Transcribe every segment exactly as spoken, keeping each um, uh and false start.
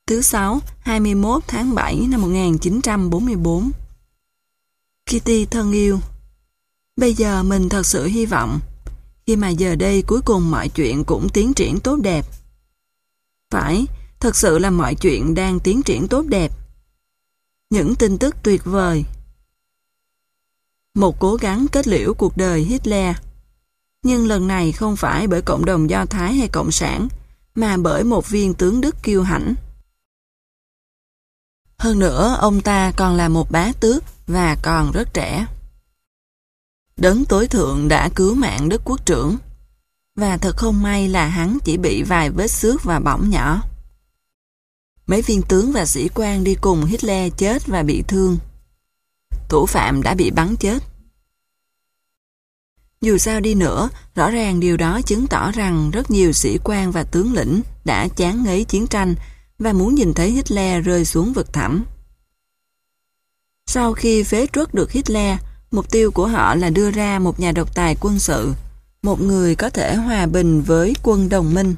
Thứ Sáu, hai mươi mốt tháng bảy năm một nghìn chín trăm bốn mươi bốn. Kitty thân yêu, bây giờ mình thật sự hy vọng, khi mà giờ đây cuối cùng mọi chuyện cũng tiến triển tốt đẹp. Phải, thật sự là mọi chuyện đang tiến triển tốt đẹp. Những tin tức tuyệt vời. Một cố gắng kết liễu cuộc đời Hitler. Nhưng lần này không phải bởi cộng đồng Do Thái hay Cộng sản, mà bởi một viên tướng Đức kiêu hãnh. Hơn nữa, ông ta còn là một bá tước và còn rất trẻ. Đấng tối thượng đã cứu mạng Đức quốc trưởng. Và thật không may là hắn chỉ bị vài vết xước và bỏng nhỏ. Mấy viên tướng và sĩ quan đi cùng Hitler chết và bị thương. Thủ phạm đã bị bắn chết. Dù sao đi nữa, rõ ràng điều đó chứng tỏ rằng rất nhiều sĩ quan và tướng lĩnh đã chán ngấy chiến tranh và muốn nhìn thấy Hitler rơi xuống vực thẳm. Sau khi phế truất được Hitler, mục tiêu của họ là đưa ra một nhà độc tài quân sự, một người có thể hòa bình với quân đồng minh.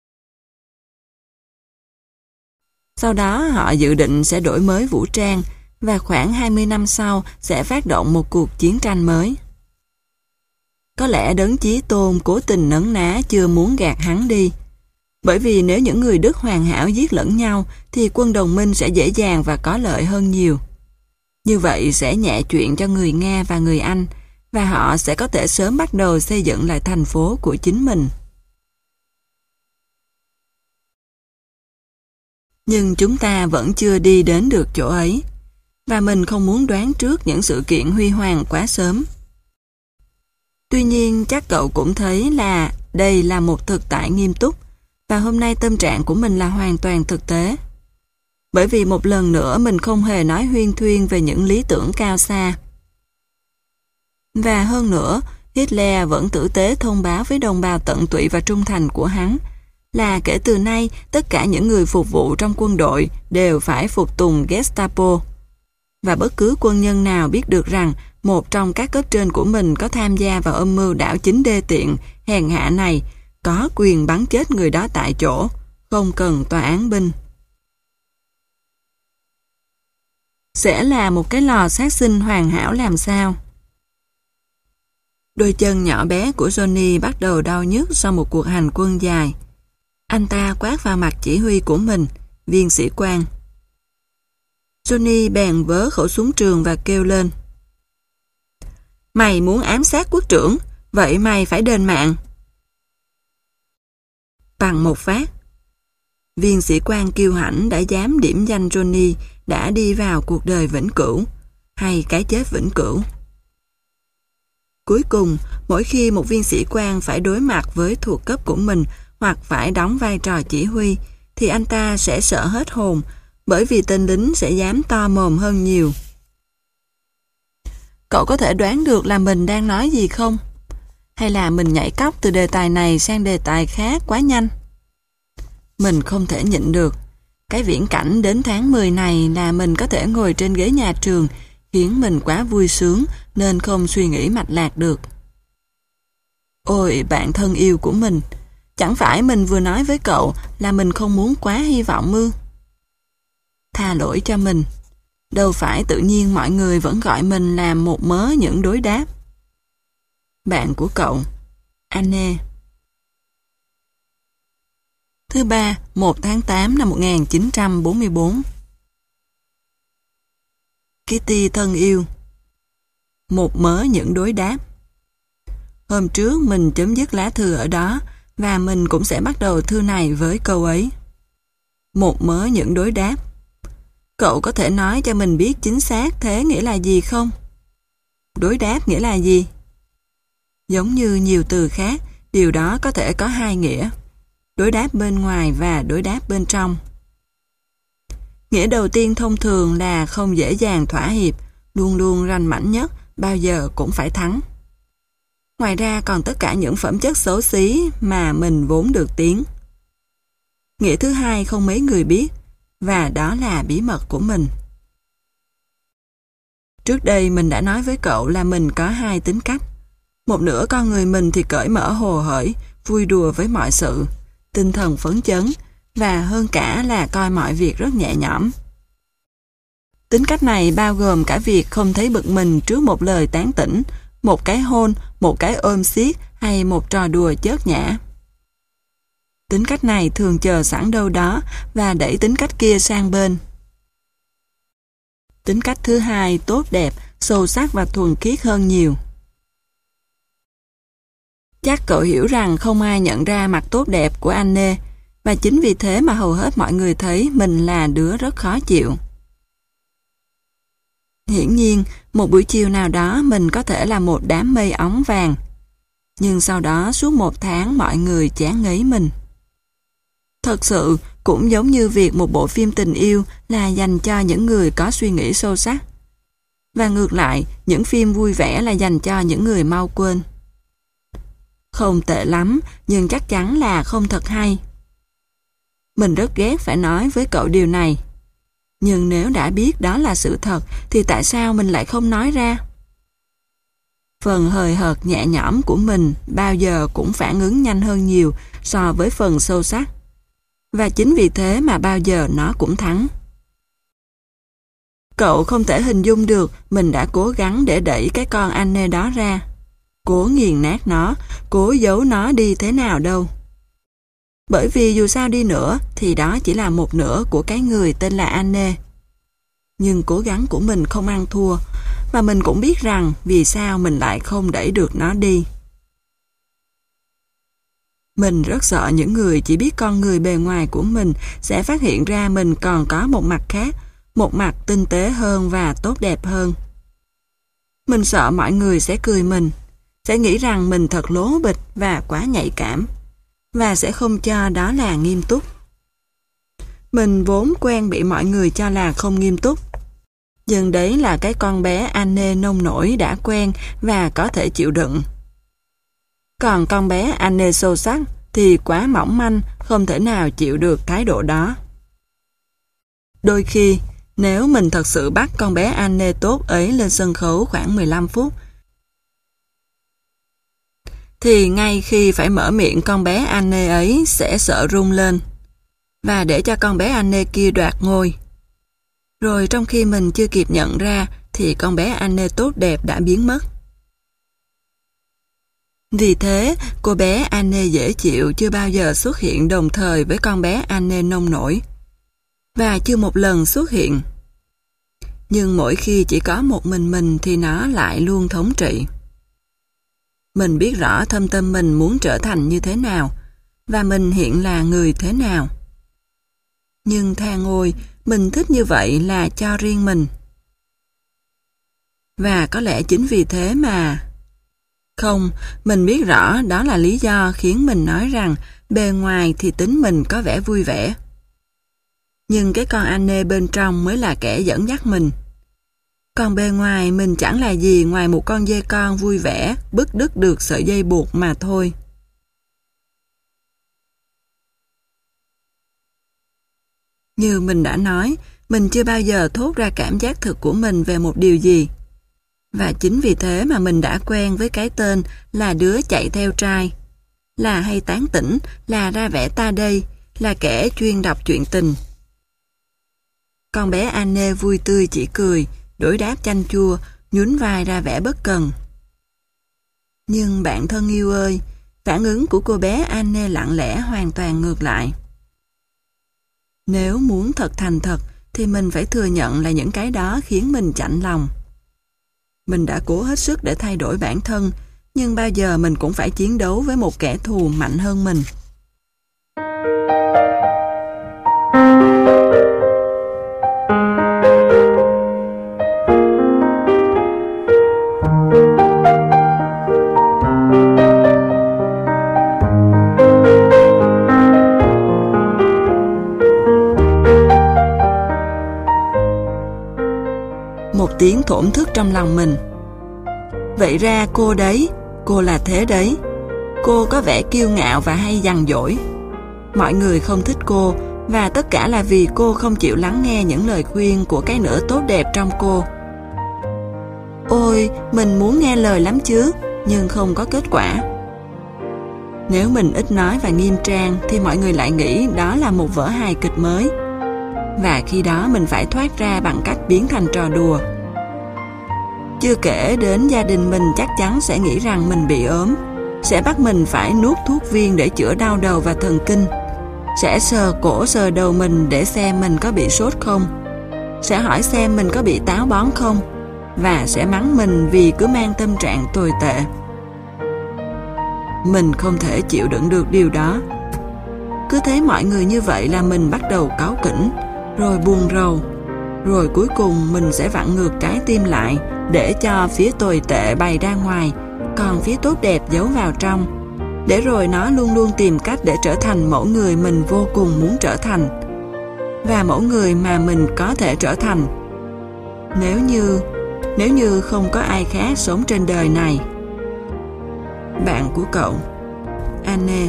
Sau đó họ dự định sẽ đổi mới vũ trang và khoảng hai mươi năm sau sẽ phát động một cuộc chiến tranh mới. Có lẽ đấng chí tôn cố tình nấn ná chưa muốn gạt hắn đi. Bởi vì nếu những người Đức hoàn hảo giết lẫn nhau thì quân đồng minh sẽ dễ dàng và có lợi hơn nhiều. Như vậy sẽ nhẹ chuyện cho người Nga và người Anh và họ sẽ có thể sớm bắt đầu xây dựng lại thành phố của chính mình. Nhưng chúng ta vẫn chưa đi đến được chỗ ấy và mình không muốn đoán trước những sự kiện huy hoàng quá sớm. Tuy nhiên chắc cậu cũng thấy là đây là một thực tại nghiêm túc và hôm nay tâm trạng của mình là hoàn toàn thực tế. Bởi vì một lần nữa mình không hề nói huyên thuyên về những lý tưởng cao xa. Và hơn nữa, Hitler vẫn tử tế thông báo với đồng bào tận tụy và trung thành của hắn là kể từ nay tất cả những người phục vụ trong quân đội đều phải phục tùng Gestapo. Và bất cứ quân nhân nào biết được rằng một trong các cấp trên của mình có tham gia vào âm mưu đảo chính đê tiện, hèn hạ này, có quyền bắn chết người đó tại chỗ, không cần tòa án binh. Sẽ là một cái lò sát sinh hoàn hảo làm sao? Đôi chân nhỏ bé của Johnny bắt đầu đau nhức sau một cuộc hành quân dài. Anh ta quát vào mặt chỉ huy của mình, viên sĩ quan. Johnny bèn vớ khẩu súng trường và kêu lên. Mày muốn ám sát quốc trưởng, vậy mày phải đền mạng. Bằng một phát, viên sĩ quan kiêu hãnh đã dám điểm danh Johnny đã đi vào cuộc đời vĩnh cửu, hay cái chết vĩnh cửu. Cuối cùng, mỗi khi một viên sĩ quan phải đối mặt với thuộc cấp của mình hoặc phải đóng vai trò chỉ huy, thì anh ta sẽ sợ hết hồn, bởi vì tên lính sẽ dám to mồm hơn nhiều. Cậu có thể đoán được là mình đang nói gì không? Hay là mình nhảy cóc từ đề tài này sang đề tài khác quá nhanh? Mình không thể nhịn được. Cái viễn cảnh đến tháng mười này là mình có thể ngồi trên ghế nhà trường khiến mình quá vui sướng nên không suy nghĩ mạch lạc được. Ôi bạn thân yêu của mình, chẳng phải mình vừa nói với cậu là mình không muốn quá hy vọng ư? Tha lỗi cho mình. Đâu phải tự nhiên mọi người vẫn gọi mình là một mớ những đối đáp. Bạn của cậu, Anne. Thứ ba, một tháng tám năm một nghìn chín trăm bốn mươi bốn. Kitty thân yêu. Một mớ những đối đáp. Hôm trước mình chấm dứt lá thư ở đó và mình cũng sẽ bắt đầu thư này với câu ấy. Một mớ những đối đáp. Cậu có thể nói cho mình biết chính xác thế nghĩa là gì không? Đối đáp nghĩa là gì? Giống như nhiều từ khác, điều đó có thể có hai nghĩa. Đối đáp bên ngoài và đối đáp bên trong. Nghĩa đầu tiên thông thường là không dễ dàng thỏa hiệp, luôn luôn ranh mãnh nhất, bao giờ cũng phải thắng. Ngoài ra còn tất cả những phẩm chất xấu xí mà mình vốn được tiếng. Nghĩa thứ hai không mấy người biết, và đó là bí mật của mình. Trước đây mình đã nói với cậu là mình có hai tính cách. Một nửa con người mình thì cởi mở hồ hởi, vui đùa với mọi sự, tinh thần phấn chấn, và hơn cả là coi mọi việc rất nhẹ nhõm. Tính cách này bao gồm cả việc không thấy bực mình trước một lời tán tỉnh, một cái hôn, một cái ôm siết hay một trò đùa chớt nhã. Tính cách này thường chờ sẵn đâu đó và đẩy tính cách kia sang bên. Tính cách thứ hai tốt đẹp, sâu sắc và thuần khiết hơn nhiều. Chắc cậu hiểu rằng không ai nhận ra mặt tốt đẹp của Anne, và chính vì thế mà hầu hết mọi người thấy mình là đứa rất khó chịu. Hiển nhiên, một buổi chiều nào đó mình có thể là một đám mây óng vàng, nhưng sau đó suốt một tháng mọi người chán ngấy mình. Thật sự, cũng giống như việc một bộ phim tình yêu là dành cho những người có suy nghĩ sâu sắc. Và ngược lại, những phim vui vẻ là dành cho những người mau quên. Không tệ lắm, nhưng chắc chắn là không thật hay. Mình rất ghét phải nói với cậu điều này. Nhưng nếu đã biết đó là sự thật, thì tại sao mình lại không nói ra? Phần hời hợt nhẹ nhõm của mình bao giờ cũng phản ứng nhanh hơn nhiều so với phần sâu sắc. Và chính vì thế mà bao giờ nó cũng thắng. Cậu không thể hình dung được mình đã cố gắng để đẩy cái con Anne đó ra. Cố nghiền nát nó, cố giấu nó đi thế nào đâu. Bởi vì dù sao đi nữa thì đó chỉ là một nửa của cái người tên là Anne. Nhưng cố gắng của mình không ăn thua, và mình cũng biết rằng vì sao mình lại không đẩy được nó đi. Mình rất sợ những người chỉ biết con người bề ngoài của mình sẽ phát hiện ra mình còn có một mặt khác, một mặt tinh tế hơn và tốt đẹp hơn. Mình sợ mọi người sẽ cười mình, sẽ nghĩ rằng mình thật lố bịch và quá nhạy cảm, và sẽ không cho đó là nghiêm túc. Mình vốn quen bị mọi người cho là không nghiêm túc. Nhưng đấy là cái con bé Anne nông nổi đã quen và có thể chịu đựng. Còn con bé Anne sâu sắc thì quá mỏng manh, không thể nào chịu được thái độ đó. Đôi khi, nếu mình thật sự bắt con bé Anne tốt ấy lên sân khấu khoảng mười lăm phút, thì ngay khi phải mở miệng con bé Anne ấy sẽ sợ run lên, và để cho con bé Anne kia đoạt ngôi. Rồi trong khi mình chưa kịp nhận ra thì con bé Anne tốt đẹp đã biến mất. Vì thế, cô bé Anne dễ chịu chưa bao giờ xuất hiện đồng thời với con bé Anne nông nổi, và chưa một lần xuất hiện. Nhưng mỗi khi chỉ có một mình mình thì nó lại luôn thống trị. Mình biết rõ thâm tâm mình muốn trở thành như thế nào, và mình hiện là người thế nào. Nhưng than ôi, mình thích như vậy là cho riêng mình. Và có lẽ chính vì thế mà... Không, mình biết rõ đó là lý do khiến mình nói rằng bề ngoài thì tính mình có vẻ vui vẻ. Nhưng cái con Anne bên trong mới là kẻ dẫn dắt mình. Còn bề ngoài mình chẳng là gì ngoài một con dê con vui vẻ, bứt đứt được sợi dây buộc mà thôi. Như mình đã nói, mình chưa bao giờ thốt ra cảm giác thực của mình về một điều gì. Và chính vì thế mà mình đã quen với cái tên là đứa chạy theo trai, là hay tán tỉnh, là ra vẻ ta đây, là kẻ chuyên đọc truyện tình. Con bé Anne vui tươi chỉ cười, đối đáp chanh chua, nhún vai ra vẻ bất cần. Nhưng bạn thân yêu ơi, phản ứng của cô bé Anne lặng lẽ hoàn toàn ngược lại. Nếu muốn thật thành thật thì mình phải thừa nhận là những cái đó khiến mình chạnh lòng. Mình đã cố hết sức để thay đổi bản thân, nhưng bao giờ mình cũng phải chiến đấu với một kẻ thù mạnh hơn mình. Một tiếng thổn thức trong lòng mình. Vậy ra cô đấy, cô là thế đấy. Cô có vẻ kiêu ngạo và hay dằn dỗi. Mọi người không thích cô, và tất cả là vì cô không chịu lắng nghe những lời khuyên của cái nửa tốt đẹp trong cô. Ôi, mình muốn nghe lời lắm chứ, nhưng không có kết quả. Nếu mình ít nói và nghiêm trang thì mọi người lại nghĩ đó là một vở hài kịch mới. Và khi đó mình phải thoát ra bằng cách biến thành trò đùa. Chưa kể đến gia đình mình chắc chắn sẽ nghĩ rằng mình bị ốm, sẽ bắt mình phải nuốt thuốc viên để chữa đau đầu và thần kinh, sẽ sờ cổ sờ đầu mình để xem mình có bị sốt không, sẽ hỏi xem mình có bị táo bón không, và sẽ mắng mình vì cứ mang tâm trạng tồi tệ. Mình không thể chịu đựng được điều đó. Cứ thấy mọi người như vậy là mình bắt đầu cáu kỉnh, rồi buồn rầu, rồi cuối cùng mình sẽ vặn ngược trái tim lại để cho phía tồi tệ bày ra ngoài, còn phía tốt đẹp giấu vào trong, để rồi nó luôn luôn tìm cách để trở thành mẫu người mình vô cùng muốn trở thành, và mẫu người mà mình có thể trở thành. Nếu như, nếu như không có ai khác sống trên đời này. Bạn của cậu, Anne.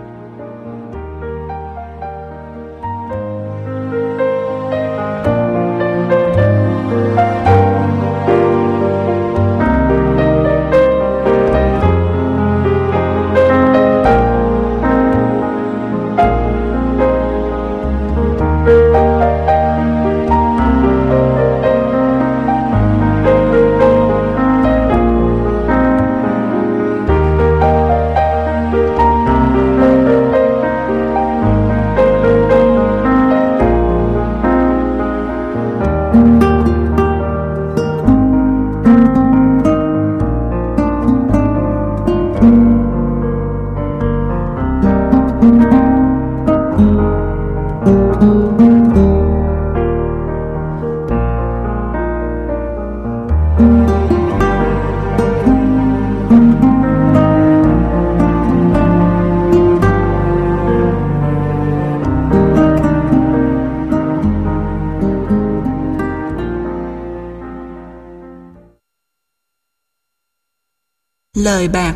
Lời bạc.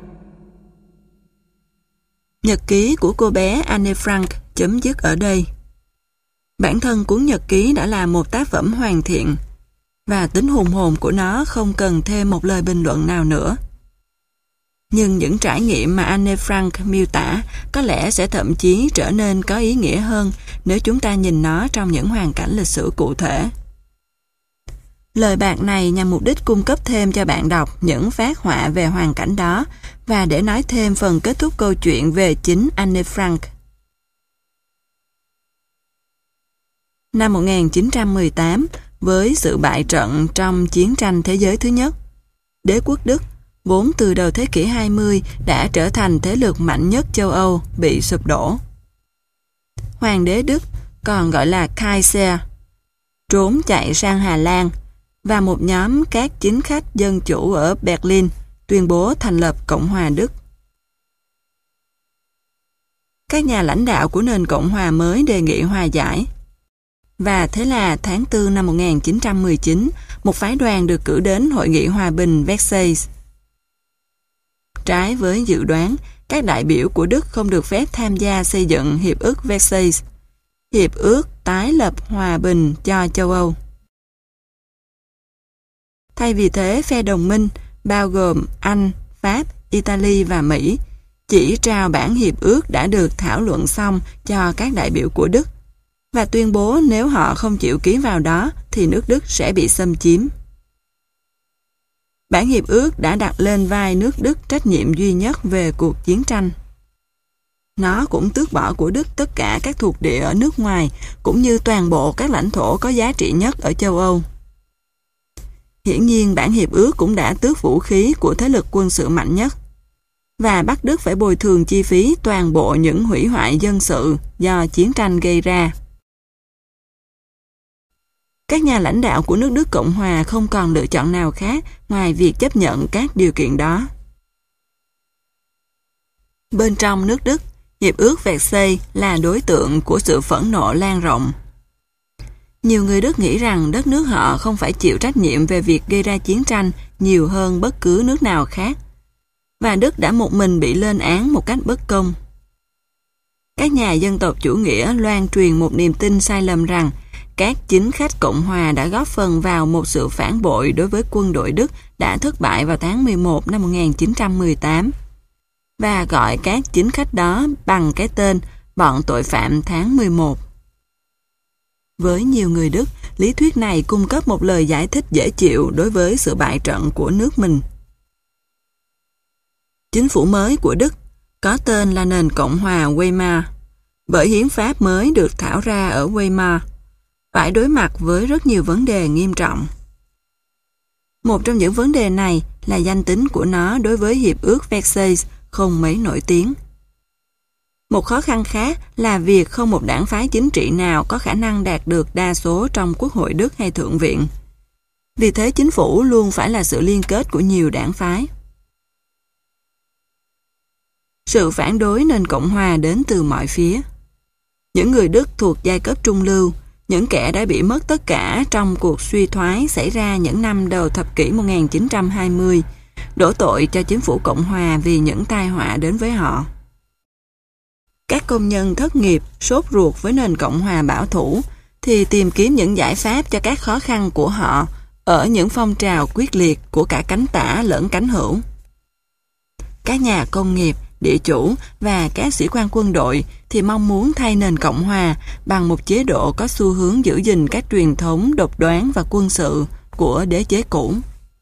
Nhật ký của cô bé Anne Frank chấm dứt ở đây. Bản thân cuốn nhật ký đã là một tác phẩm hoàn thiện, và tính hùng hồn của nó không cần thêm một lời bình luận nào nữa. Nhưng những trải nghiệm mà Anne Frank miêu tả có lẽ sẽ thậm chí trở nên có ý nghĩa hơn nếu chúng ta nhìn nó trong những hoàn cảnh lịch sử cụ thể. Lời bạc này nhằm mục đích cung cấp thêm cho bạn đọc những phác họa về hoàn cảnh đó và để nói thêm phần kết thúc câu chuyện về chính Anne Frank. Năm một nghìn chín trăm mười tám, với sự bại trận trong chiến tranh thế giới thứ nhất, đế quốc Đức, vốn từ đầu thế kỷ hai mươi đã trở thành thế lực mạnh nhất châu Âu, bị sụp đổ. Hoàng đế Đức, còn gọi là Kaiser, trốn chạy sang Hà Lan, và một nhóm các chính khách dân chủ ở Berlin tuyên bố thành lập Cộng hòa Đức. Các nhà lãnh đạo của nền Cộng hòa mới đề nghị hòa giải. Và thế là tháng tư năm một nghìn chín trăm mười chín, một phái đoàn được cử đến Hội nghị Hòa bình Versailles. Trái với dự đoán, các đại biểu của Đức không được phép tham gia xây dựng Hiệp ước Versailles, Hiệp ước tái lập hòa bình cho châu Âu. Thay vì thế, phe đồng minh, bao gồm Anh, Pháp, Italy và Mỹ, chỉ trao bản hiệp ước đã được thảo luận xong cho các đại biểu của Đức, và tuyên bố nếu họ không chịu ký vào đó thì nước Đức sẽ bị xâm chiếm. Bản hiệp ước đã đặt lên vai nước Đức trách nhiệm duy nhất về cuộc chiến tranh. Nó cũng tước bỏ của Đức tất cả các thuộc địa ở nước ngoài, cũng như toàn bộ các lãnh thổ có giá trị nhất ở châu Âu. Hiển nhiên, bản hiệp ước cũng đã tước vũ khí của thế lực quân sự mạnh nhất, và bắt Đức phải bồi thường chi phí toàn bộ những hủy hoại dân sự do chiến tranh gây ra. Các nhà lãnh đạo của nước Đức Cộng Hòa không còn lựa chọn nào khác ngoài việc chấp nhận các điều kiện đó. Bên trong nước Đức, Hiệp ước Versailles là đối tượng của sự phẫn nộ lan rộng. Nhiều người Đức nghĩ rằng đất nước họ không phải chịu trách nhiệm về việc gây ra chiến tranh nhiều hơn bất cứ nước nào khác, và Đức đã một mình bị lên án một cách bất công. Các nhà dân tộc chủ nghĩa loan truyền một niềm tin sai lầm rằng các chính khách Cộng Hòa đã góp phần vào một sự phản bội đối với quân đội Đức đã thất bại vào tháng mười một năm một nghìn chín trăm mười tám. và gọi các chính khách đó bằng cái tên bọn tội phạm tháng mười một. Với nhiều người Đức, lý thuyết này cung cấp một lời giải thích dễ chịu đối với sự bại trận của nước mình. Chính phủ mới của Đức có tên là nền Cộng hòa Weimar, bởi hiến pháp mới được thảo ra ở Weimar, phải đối mặt với rất nhiều vấn đề nghiêm trọng. Một trong những vấn đề này là danh tính của nó đối với Hiệp ước Versailles không mấy nổi tiếng. Một khó khăn khác là việc không một đảng phái chính trị nào có khả năng đạt được đa số trong Quốc hội Đức hay Thượng viện. Vì thế chính phủ luôn phải là sự liên kết của nhiều đảng phái. Sự phản đối nền Cộng hòa đến từ mọi phía. Những người Đức thuộc giai cấp trung lưu, những kẻ đã bị mất tất cả trong cuộc suy thoái xảy ra những năm đầu thập kỷ một nghìn chín trăm hai mươi, đổ tội cho chính phủ Cộng hòa vì những tai họa đến với họ. Các công nhân thất nghiệp sốt ruột với nền Cộng hòa bảo thủ thì tìm kiếm những giải pháp cho các khó khăn của họ ở những phong trào quyết liệt của cả cánh tả lẫn cánh hữu. Các nhà công nghiệp, địa chủ và các sĩ quan quân đội thì mong muốn thay nền Cộng hòa bằng một chế độ có xu hướng giữ gìn các truyền thống độc đoán và quân sự của đế chế cũ.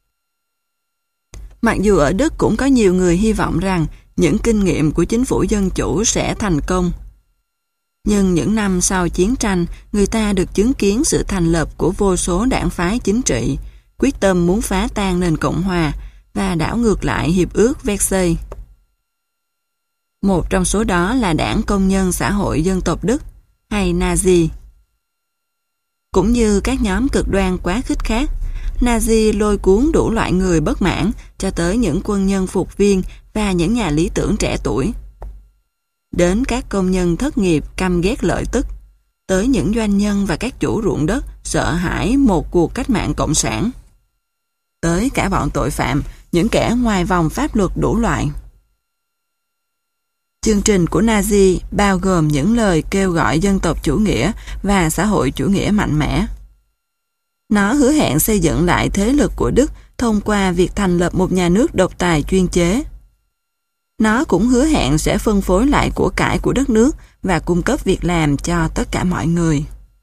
Mặc dù ở Đức cũng có nhiều người hy vọng rằng những kinh nghiệm của chính phủ dân chủ sẽ thành công, nhưng những năm sau chiến tranh, người ta được chứng kiến sự thành lập của vô số đảng phái chính trị, quyết tâm muốn phá tan nền Cộng hòa và đảo ngược lại Hiệp ước Versailles. Một trong số đó là Đảng Công nhân Xã hội Dân tộc Đức, hay Nazi. Cũng như các nhóm cực đoan quá khích khác, Nazi lôi cuốn đủ loại người bất mãn cho tới những quân nhân phục viên và những nhà lý tưởng trẻ tuổi. Đến các công nhân thất nghiệp căm ghét lợi tức, tới những doanh nhân và các chủ ruộng đất sợ hãi một cuộc cách mạng cộng sản. Tới cả bọn tội phạm, những kẻ ngoài vòng pháp luật đủ loại. Chương trình của Nazi bao gồm những lời kêu gọi dân tộc chủ nghĩa và xã hội chủ nghĩa mạnh mẽ. Nó hứa hẹn xây dựng lại thế lực của Đức thông qua việc thành lập một nhà nước độc tài chuyên chế. Nó cũng hứa hẹn sẽ phân phối lại của cải của đất nước và cung cấp việc làm cho tất cả mọi người.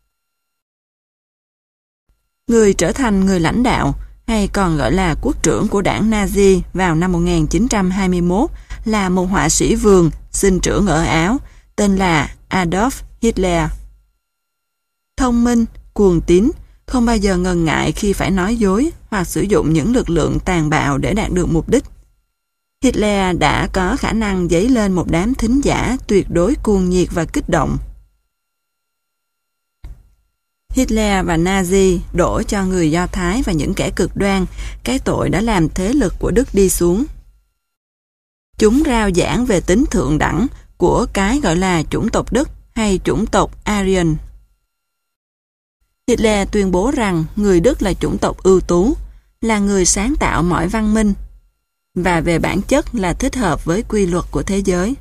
Người trở thành người lãnh đạo, hay còn gọi là quốc trưởng của đảng Nazi vào năm một nghìn chín trăm hai mươi mốt là một họa sĩ vườn sinh trưởng ở Áo, tên là Adolf Hitler. Thông minh, cuồng tín, không bao giờ ngần ngại khi phải nói dối hoặc sử dụng những lực lượng tàn bạo để đạt được mục đích. Hitler đã có khả năng dấy lên một đám thính giả tuyệt đối cuồng nhiệt và kích động. Hitler và Nazi đổ cho người Do Thái và những kẻ cực đoan cái tội đã làm thế lực của Đức đi xuống. Chúng rao giảng về tính thượng đẳng của cái gọi là chủng tộc Đức hay chủng tộc Aryan. Hitler tuyên bố rằng người Đức là chủng tộc ưu tú, là người sáng tạo mọi văn minh, và về bản chất là thích hợp với quy luật của thế giới.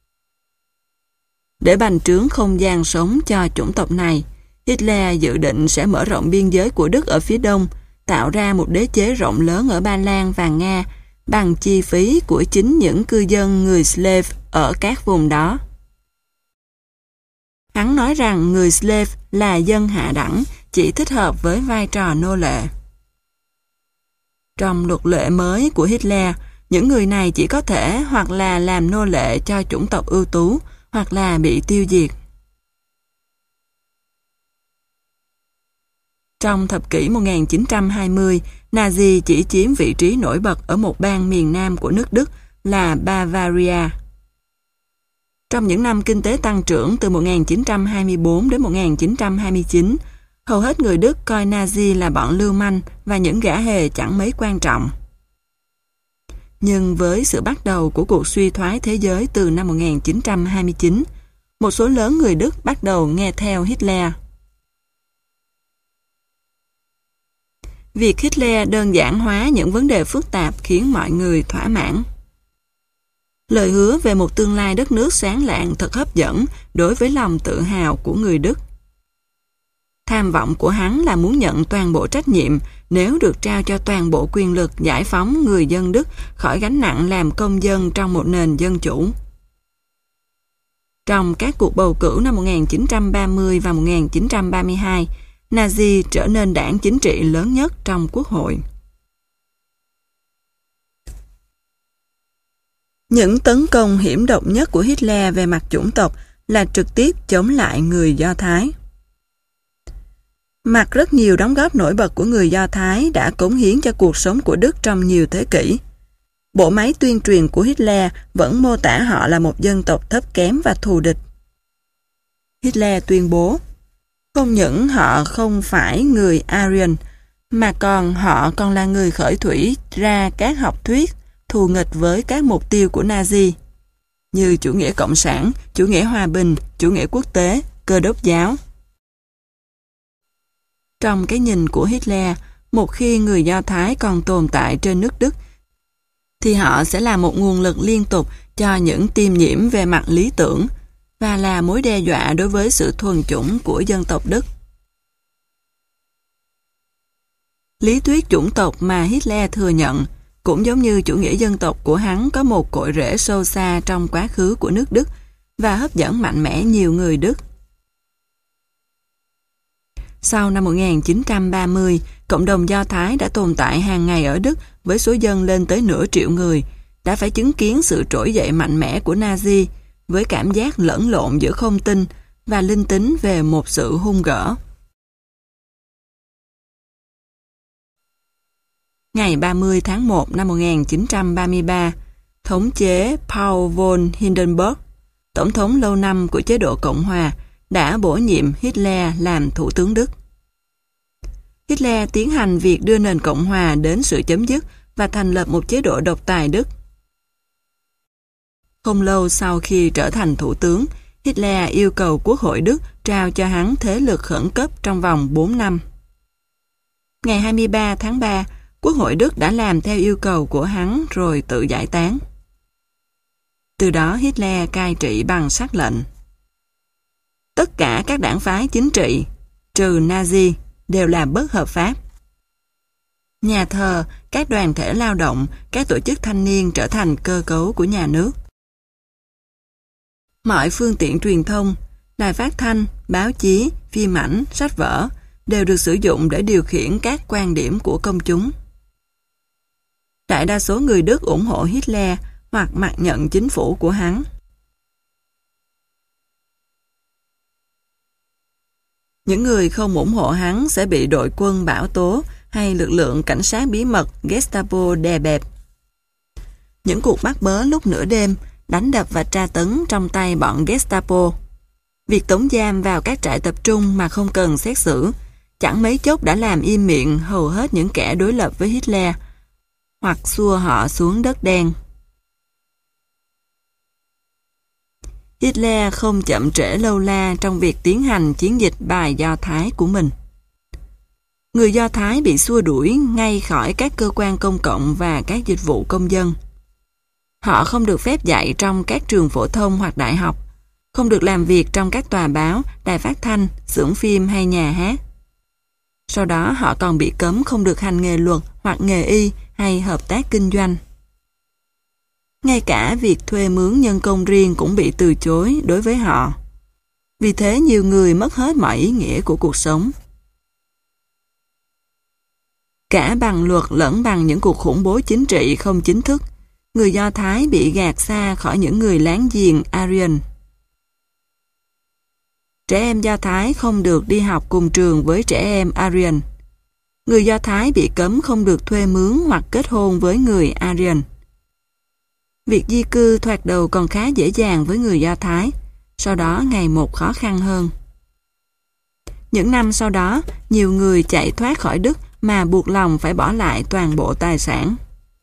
Để bành trướng không gian sống cho chủng tộc này, Hitler dự định sẽ mở rộng biên giới của Đức ở phía đông, tạo ra một đế chế rộng lớn ở Ba Lan và Nga bằng chi phí của chính những cư dân người slave ở các vùng đó. Hắn nói rằng người slave là dân hạ đẳng, chỉ thích hợp với vai trò nô lệ. Trong luật lệ mới của Hitler, những người này chỉ có thể hoặc là làm nô lệ cho chủng tộc ưu tú, hoặc là bị tiêu diệt. Trong thập kỷ một nghìn chín trăm hai mươi, Nazi chỉ chiếm vị trí nổi bật ở một bang miền nam của nước Đức là Bavaria. Trong những năm kinh tế tăng trưởng từ một nghìn chín trăm hai mươi tư đến một nghìn chín trăm hai mươi chín, hầu hết người Đức coi Nazi là bọn lưu manh và những gã hề chẳng mấy quan trọng. Nhưng với sự bắt đầu của cuộc suy thoái thế giới từ năm một nghìn chín trăm hai mươi chín, một số lớn người Đức bắt đầu nghe theo Hitler. Việc Hitler đơn giản hóa những vấn đề phức tạp khiến mọi người thỏa mãn. Lời hứa về một tương lai đất nước sáng lạng thật hấp dẫn đối với lòng tự hào của người Đức. Tham vọng của hắn là muốn nhận toàn bộ trách nhiệm nếu được trao cho toàn bộ quyền lực giải phóng người dân Đức khỏi gánh nặng làm công dân trong một nền dân chủ. Trong các cuộc bầu cử năm một nghìn chín trăm ba mươi và một nghìn chín trăm ba mươi hai, Nazi trở nên đảng chính trị lớn nhất trong quốc hội. Những tấn công hiểm độc nhất của Hitler về mặt chủng tộc là trực tiếp chống lại người Do Thái. Mặc rất nhiều đóng góp nổi bật của người Do Thái đã cống hiến cho cuộc sống của Đức trong nhiều thế kỷ. Bộ máy tuyên truyền của Hitler vẫn mô tả họ là một dân tộc thấp kém và thù địch. Hitler tuyên bố, không những họ không phải người Aryan, mà còn họ còn là người khởi thủy ra các học thuyết thù nghịch với các mục tiêu của Nazi, như chủ nghĩa cộng sản, chủ nghĩa hòa bình, chủ nghĩa quốc tế, Cơ đốc giáo. Trong cái nhìn của Hitler, một khi người Do Thái còn tồn tại trên nước Đức, thì họ sẽ là một nguồn lực liên tục cho những tiêm nhiễm về mặt lý tưởng và là mối đe dọa đối với sự thuần chủng của dân tộc Đức. Lý thuyết chủng tộc mà Hitler thừa nhận, cũng giống như chủ nghĩa dân tộc của hắn, có một cội rễ sâu xa trong quá khứ của nước Đức và hấp dẫn mạnh mẽ nhiều người Đức. Sau năm một nghìn chín trăm ba mươi, cộng đồng Do Thái đã tồn tại hàng ngày ở Đức với số dân lên tới nửa triệu người, đã phải chứng kiến sự trỗi dậy mạnh mẽ của Nazi với cảm giác lẫn lộn giữa không tin và linh tính về một sự hung gở. Ngày ba mươi tháng một năm một nghìn chín trăm ba mươi ba, thống chế Paul von Hindenburg, tổng thống lâu năm của chế độ Cộng hòa, đã bổ nhiệm Hitler làm thủ tướng Đức. Hitler tiến hành việc đưa nền Cộng hòa đến sự chấm dứt và thành lập một chế độ độc tài Đức. Không lâu sau khi trở thành thủ tướng, Hitler yêu cầu Quốc hội Đức trao cho hắn thế lực khẩn cấp trong vòng bốn năm. Ngày hai mươi ba tháng ba, Quốc hội Đức đã làm theo yêu cầu của hắn rồi tự giải tán. Từ đó Hitler cai trị bằng sắc lệnh. Tất cả các đảng phái chính trị, trừ Nazi, đều là bất hợp pháp. Nhà thờ, các đoàn thể lao động, các tổ chức thanh niên trở thành cơ cấu của nhà nước. Mọi phương tiện truyền thông, đài phát thanh, báo chí, phim ảnh, sách vở đều được sử dụng để điều khiển các quan điểm của công chúng. Đại đa số người Đức ủng hộ Hitler hoặc mặc nhận chính phủ của hắn. Những người không ủng hộ hắn sẽ bị đội quân bảo tố hay lực lượng cảnh sát bí mật Gestapo đè bẹp. Những cuộc bắt bớ lúc nửa đêm, đánh đập và tra tấn trong tay bọn Gestapo. Việc tống giam vào các trại tập trung mà không cần xét xử, chẳng mấy chốc đã làm im miệng hầu hết những kẻ đối lập với Hitler, hoặc xua họ xuống đất đen. Hitler không chậm trễ lâu la trong việc tiến hành chiến dịch bài Do Thái của mình. Người Do Thái bị xua đuổi ngay khỏi các cơ quan công cộng và các dịch vụ công dân. Họ không được phép dạy trong các trường phổ thông hoặc đại học, không được làm việc trong các tòa báo, đài phát thanh, xưởng phim hay nhà hát. Sau đó họ còn bị cấm không được hành nghề luật hoặc nghề y hay hợp tác kinh doanh. Ngay cả việc thuê mướn nhân công riêng cũng bị từ chối đối với họ. Vì thế nhiều người mất hết mọi ý nghĩa của cuộc sống. Cả bằng luật lẫn bằng những cuộc khủng bố chính trị không chính thức, người Do Thái bị gạt xa khỏi những người láng giềng Aryan. Trẻ em Do Thái không được đi học cùng trường với trẻ em Aryan. Người Do Thái bị cấm không được thuê mướn hoặc kết hôn với người Aryan. Việc di cư thoạt đầu còn khá dễ dàng với người Do Thái, sau đó ngày một khó khăn hơn. Những năm sau đó, nhiều người chạy thoát khỏi Đức mà buộc lòng phải bỏ lại toàn bộ tài sản.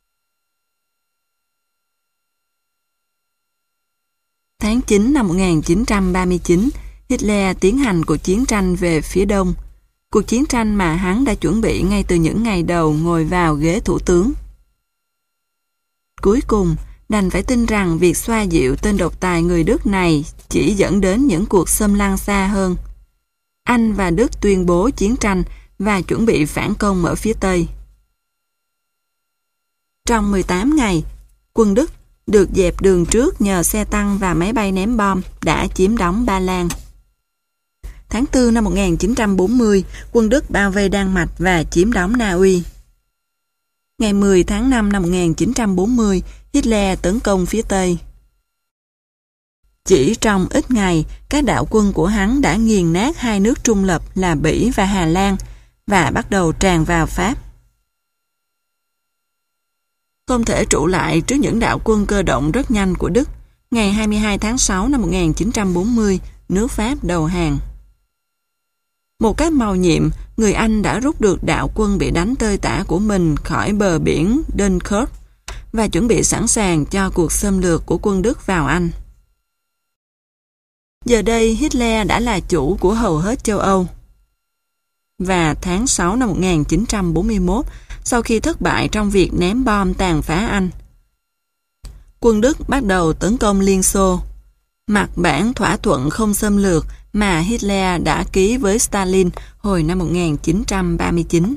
Tháng chín năm một nghìn chín trăm ba mươi chín, Hitler tiến hành cuộc chiến tranh về phía đông, cuộc chiến tranh mà hắn đã chuẩn bị ngay từ những ngày đầu ngồi vào ghế thủ tướng. Cuối cùng, đành phải tin rằng việc xoa dịu tên độc tài người Đức này chỉ dẫn đến những cuộc xâm lăng xa hơn. Anh và Đức tuyên bố chiến tranh và chuẩn bị phản công ở phía Tây. Trong mười tám ngày, quân Đức được dẹp đường trước nhờ xe tăng và máy bay ném bom đã chiếm đóng Ba Lan. Tháng tư năm một nghìn chín trăm bốn mươi, quân Đức bao vây Đan Mạch và chiếm đóng Na Uy. Ngày mười tháng năm năm một nghìn chín trăm bốn mươi, Hitler tấn công phía Tây. Chỉ trong ít ngày, các đạo quân của hắn đã nghiền nát hai nước trung lập là Bỉ và Hà Lan và bắt đầu tràn vào Pháp. Không thể trụ lại trước những đạo quân cơ động rất nhanh của Đức, ngày hai mươi hai tháng sáu năm một nghìn chín trăm bốn mươi, nước Pháp đầu hàng. Một cách mầu nhiệm, người Anh đã rút được đạo quân bị đánh tơi tả của mình khỏi bờ biển Dunkirk và chuẩn bị sẵn sàng cho cuộc xâm lược của quân Đức vào Anh. Giờ đây Hitler đã là chủ của hầu hết châu Âu. Và tháng sáu năm một nghìn chín trăm bốn mươi mốt, sau khi thất bại trong việc ném bom tàn phá Anh, quân Đức bắt đầu tấn công Liên Xô, mặc bản thỏa thuận không xâm lược mà Hitler đã ký với Stalin hồi năm một nghìn chín trăm ba mươi chín.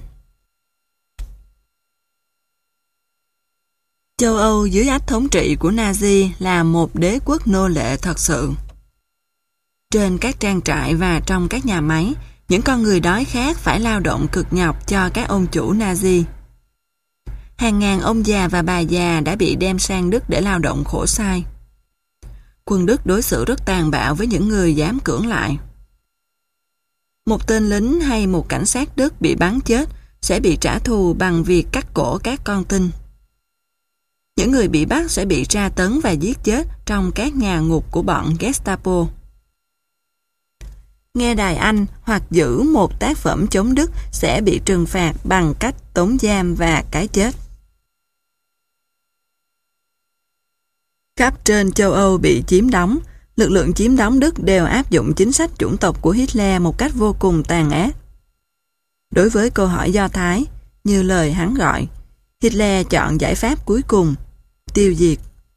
Châu Âu dưới ách thống trị của Nazi là một đế quốc nô lệ thật sự. Trên các trang trại và trong các nhà máy, những con người đói khát phải lao động cực nhọc cho các ông chủ Nazi. Hàng ngàn ông già và bà già đã bị đem sang Đức để lao động khổ sai. Quân Đức đối xử rất tàn bạo với những người dám cưỡng lại. Một tên lính hay một cảnh sát Đức bị bắn chết sẽ bị trả thù bằng việc cắt cổ các con tin. Những người bị bắt sẽ bị tra tấn và giết chết trong các nhà ngục của bọn Gestapo. Nghe đài Anh hoặc giữ một tác phẩm chống Đức sẽ bị trừng phạt bằng cách tống giam và cái chết. Khắp trên châu Âu bị chiếm đóng, lực lượng chiếm đóng Đức đều áp dụng chính sách chủng tộc của Hitler một cách vô cùng tàn ác. Đối với câu hỏi Do Thái, như lời hắn gọi, Hitler chọn giải pháp cuối cùng, tiêu diệt.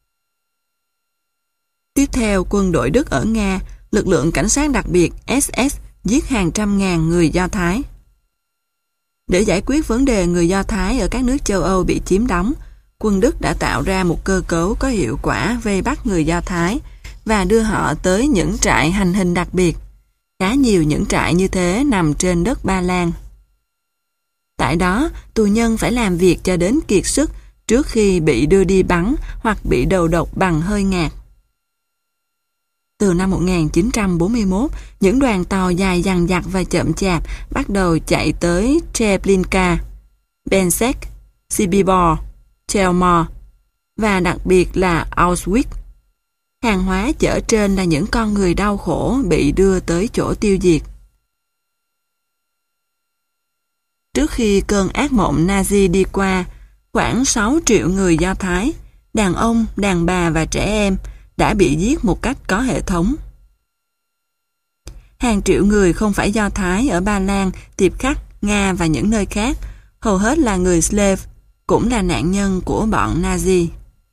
Tiếp theo, quân đội Đức ở Nga, lực lượng cảnh sát đặc biệt ét ét giết hàng trăm ngàn người Do Thái. Để giải quyết vấn đề người Do Thái ở các nước châu Âu bị chiếm đóng, quân Đức đã tạo ra một cơ cấu có hiệu quả vây bắt người Do Thái và đưa họ tới những trại hành hình đặc biệt. Khá nhiều những trại như thế nằm trên đất Ba Lan. Tại đó, tù nhân phải làm việc cho đến kiệt sức trước khi bị đưa đi bắn hoặc bị đầu độc bằng hơi ngạt. Từ năm một nghìn chín trăm bốn mươi mốt, những đoàn tàu dài dằng dặc và chậm chạp bắt đầu chạy tới Treblinka, Belzec, Sobibor, Chelmor và đặc biệt là Auschwitz. Hàng hóa chở trên là những con người đau khổ bị đưa tới chỗ tiêu diệt. Trước khi cơn ác mộng Nazi đi qua, khoảng sáu triệu người Do Thái, đàn ông, đàn bà và trẻ em đã bị giết một cách có hệ thống. Hàng triệu người không phải Do Thái ở Ba Lan, Tiệp Khắc, Nga và những nơi khác, hầu hết là người slave, cũng là nạn nhân của bọn Nazi.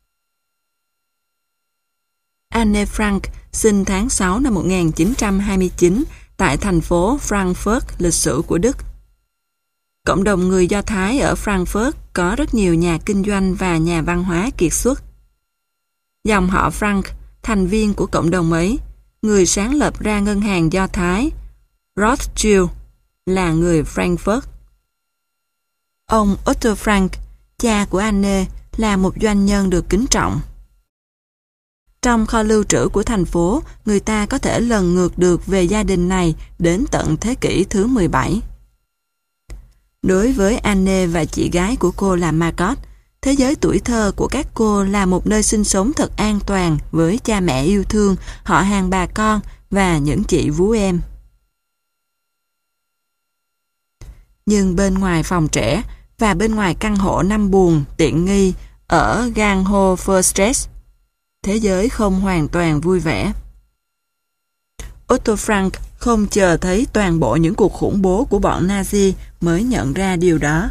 Anne Frank sinh tháng sáu năm một nghìn chín trăm hai mươi chín tại thành phố Frankfurt lịch sử của Đức. Cộng đồng người Do Thái ở Frankfurt có rất nhiều nhà kinh doanh và nhà văn hóa kiệt xuất. Dòng họ Frank, thành viên của cộng đồng ấy, người sáng lập ra ngân hàng Do Thái, Rothschild, là người Frankfurt. Ông Otto Frank, cha của Anne, là một doanh nhân được kính trọng. Trong kho lưu trữ của thành phố, người ta có thể lần ngược được về gia đình này đến tận thế kỷ thứ mười bảy. Đối với Anne và chị gái của cô là Margot, thế giới tuổi thơ của các cô là một nơi sinh sống thật an toàn với cha mẹ yêu thương, họ hàng bà con và những chị vú em. Nhưng bên ngoài phòng trẻ và bên ngoài căn hộ năm buồng tiện nghi ở Ganghofer, thế giới không hoàn toàn vui vẻ. Otto Frank không chờ thấy toàn bộ những cuộc khủng bố của bọn Nazi mới nhận ra điều đó.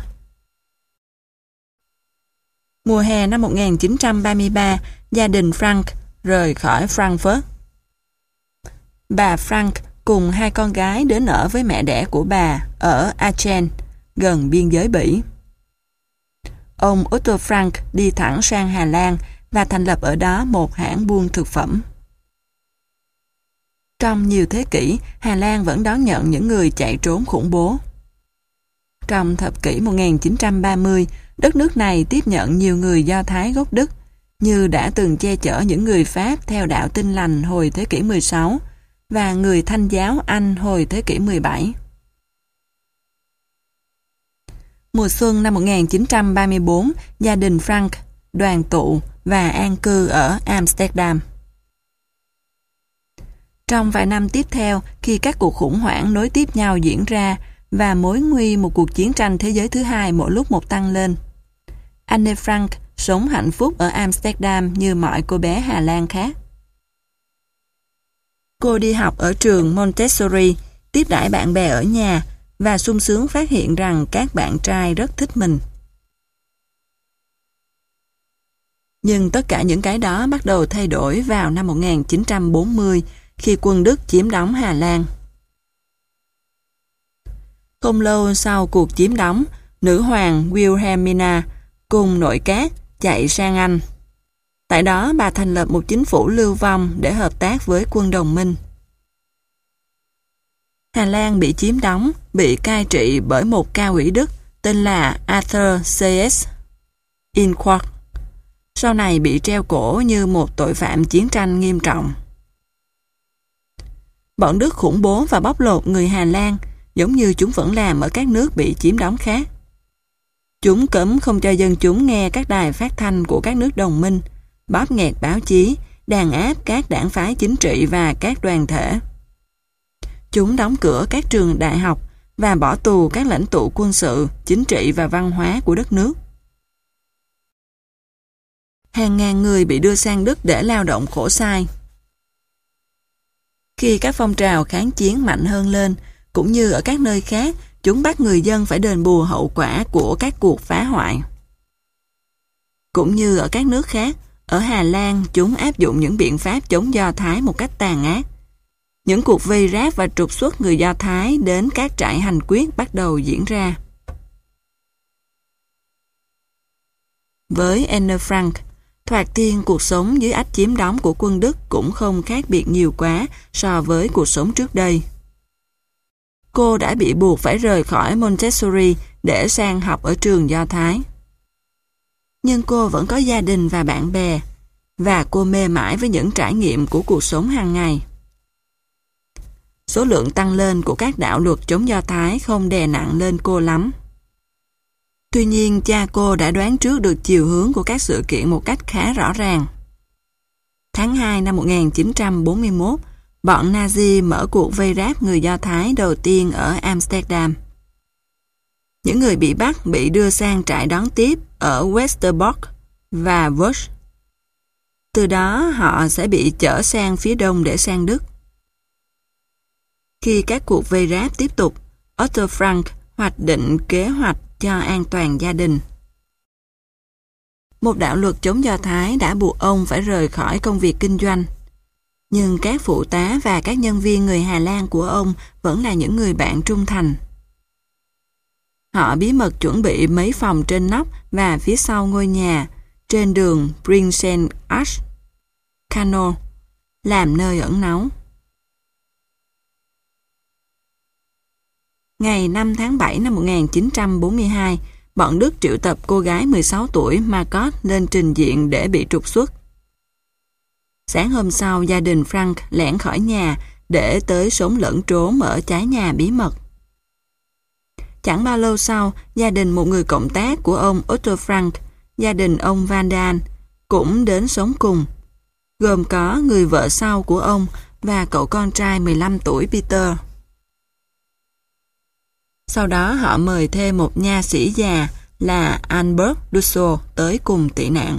Mùa hè năm một nghìn chín trăm ba mươi ba, gia đình Frank rời khỏi Frankfurt. Bà Frank cùng hai con gái đến ở với mẹ đẻ của bà ở Aachen, gần biên giới Bỉ. Ông Otto Frank đi thẳng sang Hà Lan và thành lập ở đó một hãng buôn thực phẩm. Trong nhiều thế kỷ, Hà Lan vẫn đón nhận những người chạy trốn khủng bố. Trong thập kỷ một nghìn chín trăm ba mươi, đất nước này tiếp nhận nhiều người Do Thái gốc Đức, như đã từng che chở những người Pháp theo đạo Tin lành hồi thế kỷ mười sáu và người Thanh giáo Anh hồi thế kỷ mười bảy. Mùa xuân năm một nghìn chín trăm ba mươi bốn, gia đình Frank đoàn tụ và an cư ở Amsterdam. Trong vài năm tiếp theo, khi các cuộc khủng hoảng nối tiếp nhau diễn ra và mối nguy một cuộc chiến tranh thế giới thứ hai mỗi lúc một tăng lên, Anne Frank sống hạnh phúc ở Amsterdam như mọi cô bé Hà Lan khác. Cô đi học ở trường Montessori, tiếp đãi bạn bè ở nhà và sung sướng phát hiện rằng các bạn trai rất thích mình. Nhưng tất cả những cái đó bắt đầu thay đổi vào năm một nghìn chín trăm bốn mươi khi quân Đức chiếm đóng Hà Lan. Không lâu sau cuộc chiếm đóng, nữ hoàng Wilhelmina cùng nội các chạy sang Anh. Tại đó bà thành lập một chính phủ lưu vong để hợp tác với quân đồng minh. Hà Lan bị chiếm đóng, bị cai trị bởi một cao ủy Đức tên là Arthur C S Inquart. Sau này bị treo cổ như một tội phạm chiến tranh nghiêm trọng. Bọn Đức khủng bố và bóc lột người Hà Lan, giống như chúng vẫn làm ở các nước bị chiếm đóng khác. Chúng cấm không cho dân chúng nghe các đài phát thanh của các nước đồng minh, bóp nghẹt báo chí, đàn áp các đảng phái chính trị và các đoàn thể. Chúng đóng cửa các trường đại học và bỏ tù các lãnh tụ quân sự, chính trị và văn hóa của đất nước. Hàng ngàn người bị đưa sang Đức để lao động khổ sai. Khi các phong trào kháng chiến mạnh hơn lên, cũng như ở các nơi khác, chúng bắt người dân phải đền bù hậu quả của các cuộc phá hoại. Cũng như ở các nước khác, ở Hà Lan chúng áp dụng những biện pháp chống Do Thái một cách tàn ác. Những cuộc vây ráp và trục xuất người Do Thái đến các trại hành quyết bắt đầu diễn ra. Với Anne Frank, thoạt tiên cuộc sống dưới ách chiếm đóng của quân Đức cũng không khác biệt nhiều quá so với cuộc sống trước đây. Cô đã bị buộc phải rời khỏi Montessori để sang học ở trường Do Thái. Nhưng cô vẫn có gia đình và bạn bè, và cô mê mải với những trải nghiệm của cuộc sống hàng ngày. Số lượng tăng lên của các đạo luật chống Do Thái không đè nặng lên cô lắm. Tuy nhiên, cha cô đã đoán trước được chiều hướng của các sự kiện một cách khá rõ ràng. Tháng hai năm một nghìn chín trăm bốn mươi mốt, bọn Nazi mở cuộc vây ráp người Do Thái đầu tiên ở Amsterdam. Những người bị bắt bị đưa sang trại đón tiếp ở Westerbork và Vosges. Từ đó họ sẽ bị chở sang phía đông để sang Đức. Khi các cuộc vây ráp tiếp tục, Otto Frank hoạch định kế hoạch cho an toàn gia đình. Một đạo luật chống Do Thái đã buộc ông phải rời khỏi công việc kinh doanh. Nhưng các phụ tá và các nhân viên người Hà Lan của ông vẫn là những người bạn trung thành. Họ bí mật chuẩn bị mấy phòng trên nóc và phía sau ngôi nhà, trên đường Prinsengracht Canal, làm nơi ẩn náu. Ngày năm tháng bảy năm một nghìn chín trăm bốn mươi hai, bọn Đức triệu tập cô gái mười sáu tuổi Margot lên trình diện để bị trục xuất. Sáng hôm sau, gia đình Frank lẻn khỏi nhà để tới sống lẫn trốn ở trái nhà bí mật. Chẳng bao lâu sau, gia đình một người cộng tác của ông Otto Frank, gia đình ông Van Daan, cũng đến sống cùng, gồm có người vợ sau của ông và cậu con trai mười lăm tuổi Peter. Sau đó họ mời thêm một nha sĩ già là Albert Dussel tới cùng tị nạn.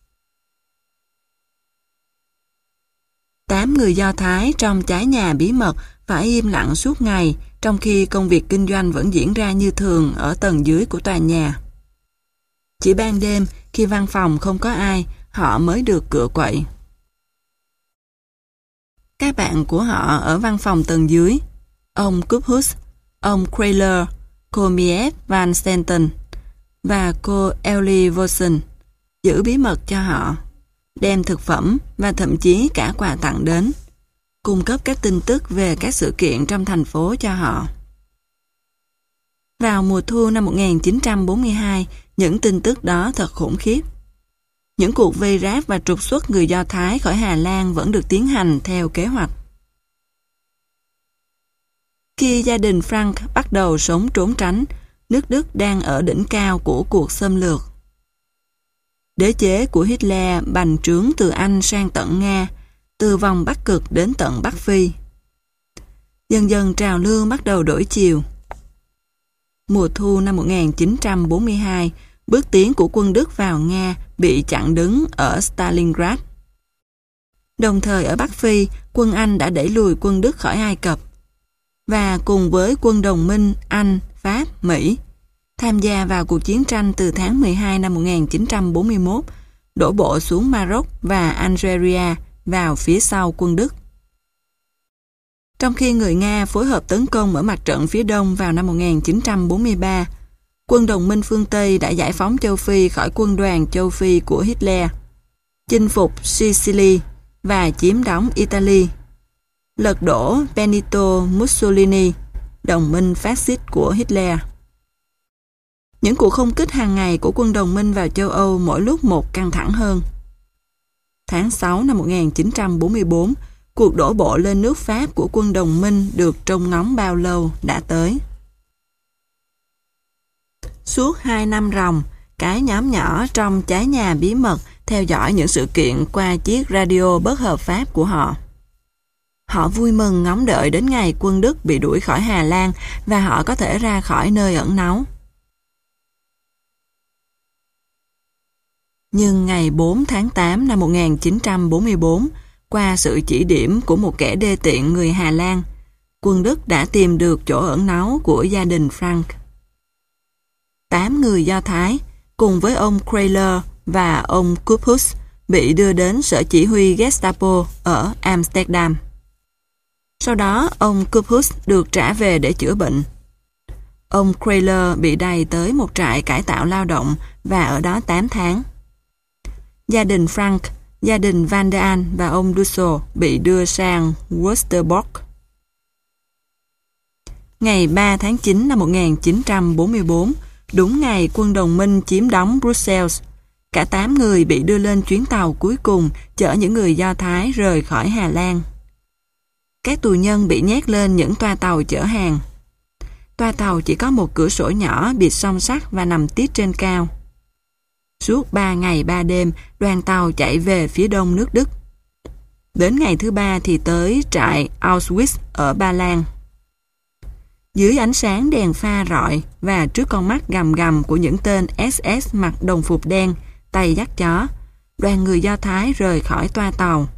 Tám người Do Thái trong trái nhà bí mật phải im lặng suốt ngày, trong khi công việc kinh doanh vẫn diễn ra như thường ở tầng dưới của tòa nhà. Chỉ ban đêm, khi văn phòng không có ai, họ mới được cựa quậy. Các bạn của họ ở văn phòng tầng dưới ông Kuphuc, ông Krayler, cô Miep Van Stenten và cô Ellie Vossen giữ bí mật cho họ, đem thực phẩm và thậm chí cả quà tặng đến, cung cấp các tin tức về các sự kiện trong thành phố cho họ. Vào mùa thu năm một nghìn chín trăm bốn mươi hai, những tin tức đó thật khủng khiếp. Những cuộc vây ráp và trục xuất người Do Thái khỏi Hà Lan vẫn được tiến hành theo kế hoạch. Khi gia đình Frank bắt đầu sống trốn tránh, nước Đức đang ở đỉnh cao của cuộc xâm lược. Đế chế của Hitler bành trướng từ Anh sang tận Nga, từ vòng Bắc Cực đến tận Bắc Phi. Dần dần trào lưu bắt đầu đổi chiều. Mùa thu năm một nghìn chín trăm bốn mươi hai, bước tiến của quân Đức vào Nga bị chặn đứng ở Stalingrad. Đồng thời ở Bắc Phi, quân Anh đã đẩy lùi quân Đức khỏi Ai Cập và cùng với quân đồng minh Anh, Pháp, Mỹ tham gia vào cuộc chiến tranh từ tháng mười hai năm một nghìn chín trăm bốn mươi mốt, đổ bộ xuống Maroc và Algeria vào phía sau quân Đức. Trong khi người Nga phối hợp tấn công ở mặt trận phía đông vào năm một nghìn chín trăm bốn mươi ba, quân đồng minh phương Tây đã giải phóng châu Phi khỏi quân đoàn châu Phi của Hitler, chinh phục Sicily và chiếm đóng Italy, lật đổ Benito Mussolini, đồng minh phát xít của Hitler. Những cuộc không kích hàng ngày của quân đồng minh vào châu Âu mỗi lúc một căng thẳng hơn. Tháng sáu năm một nghìn chín trăm bốn mươi bốn, cuộc đổ bộ lên nước Pháp của quân đồng minh được trông ngóng bao lâu đã tới. Suốt hai năm ròng, cái nhóm nhỏ trong trái nhà bí mật theo dõi những sự kiện qua chiếc radio bất hợp pháp của họ. Họ vui mừng ngóng đợi đến ngày quân Đức bị đuổi khỏi Hà Lan và họ có thể ra khỏi nơi ẩn náu. Nhưng ngày bốn tháng tám năm một nghìn chín trăm bốn mươi bốn, qua sự chỉ điểm của một kẻ đê tiện người Hà Lan, quân Đức đã tìm được chỗ ẩn náu của gia đình Frank. Tám người Do Thái, cùng với ông Krayler và ông Kuphuc, bị đưa đến sở chỉ huy Gestapo ở Amsterdam. Sau đó, ông Kuphuc được trả về để chữa bệnh. Ông Krayler bị đày tới một trại cải tạo lao động và ở đó tám tháng. Gia đình Frank, gia đình Van der An và ông Dussel bị đưa sang Westerbork. Ngày ba tháng chín năm một nghìn chín trăm bốn mươi bốn, đúng ngày quân đồng minh chiếm đóng Brussels, cả tám người bị đưa lên chuyến tàu cuối cùng chở những người Do Thái rời khỏi Hà Lan. Các tù nhân bị nhét lên những toa tàu chở hàng. Toa tàu chỉ có một cửa sổ nhỏ bịt song sắt và nằm tít trên cao. Suốt ba ngày ba đêm, đoàn tàu chạy về phía đông nước Đức. Đến ngày thứ ba thì tới trại Auschwitz ở Ba Lan. Dưới ánh sáng đèn pha rọi và trước con mắt gằm gằm của những tên ét ét mặc đồng phục đen, tay dắt chó, đoàn người Do Thái rời khỏi toa tàu.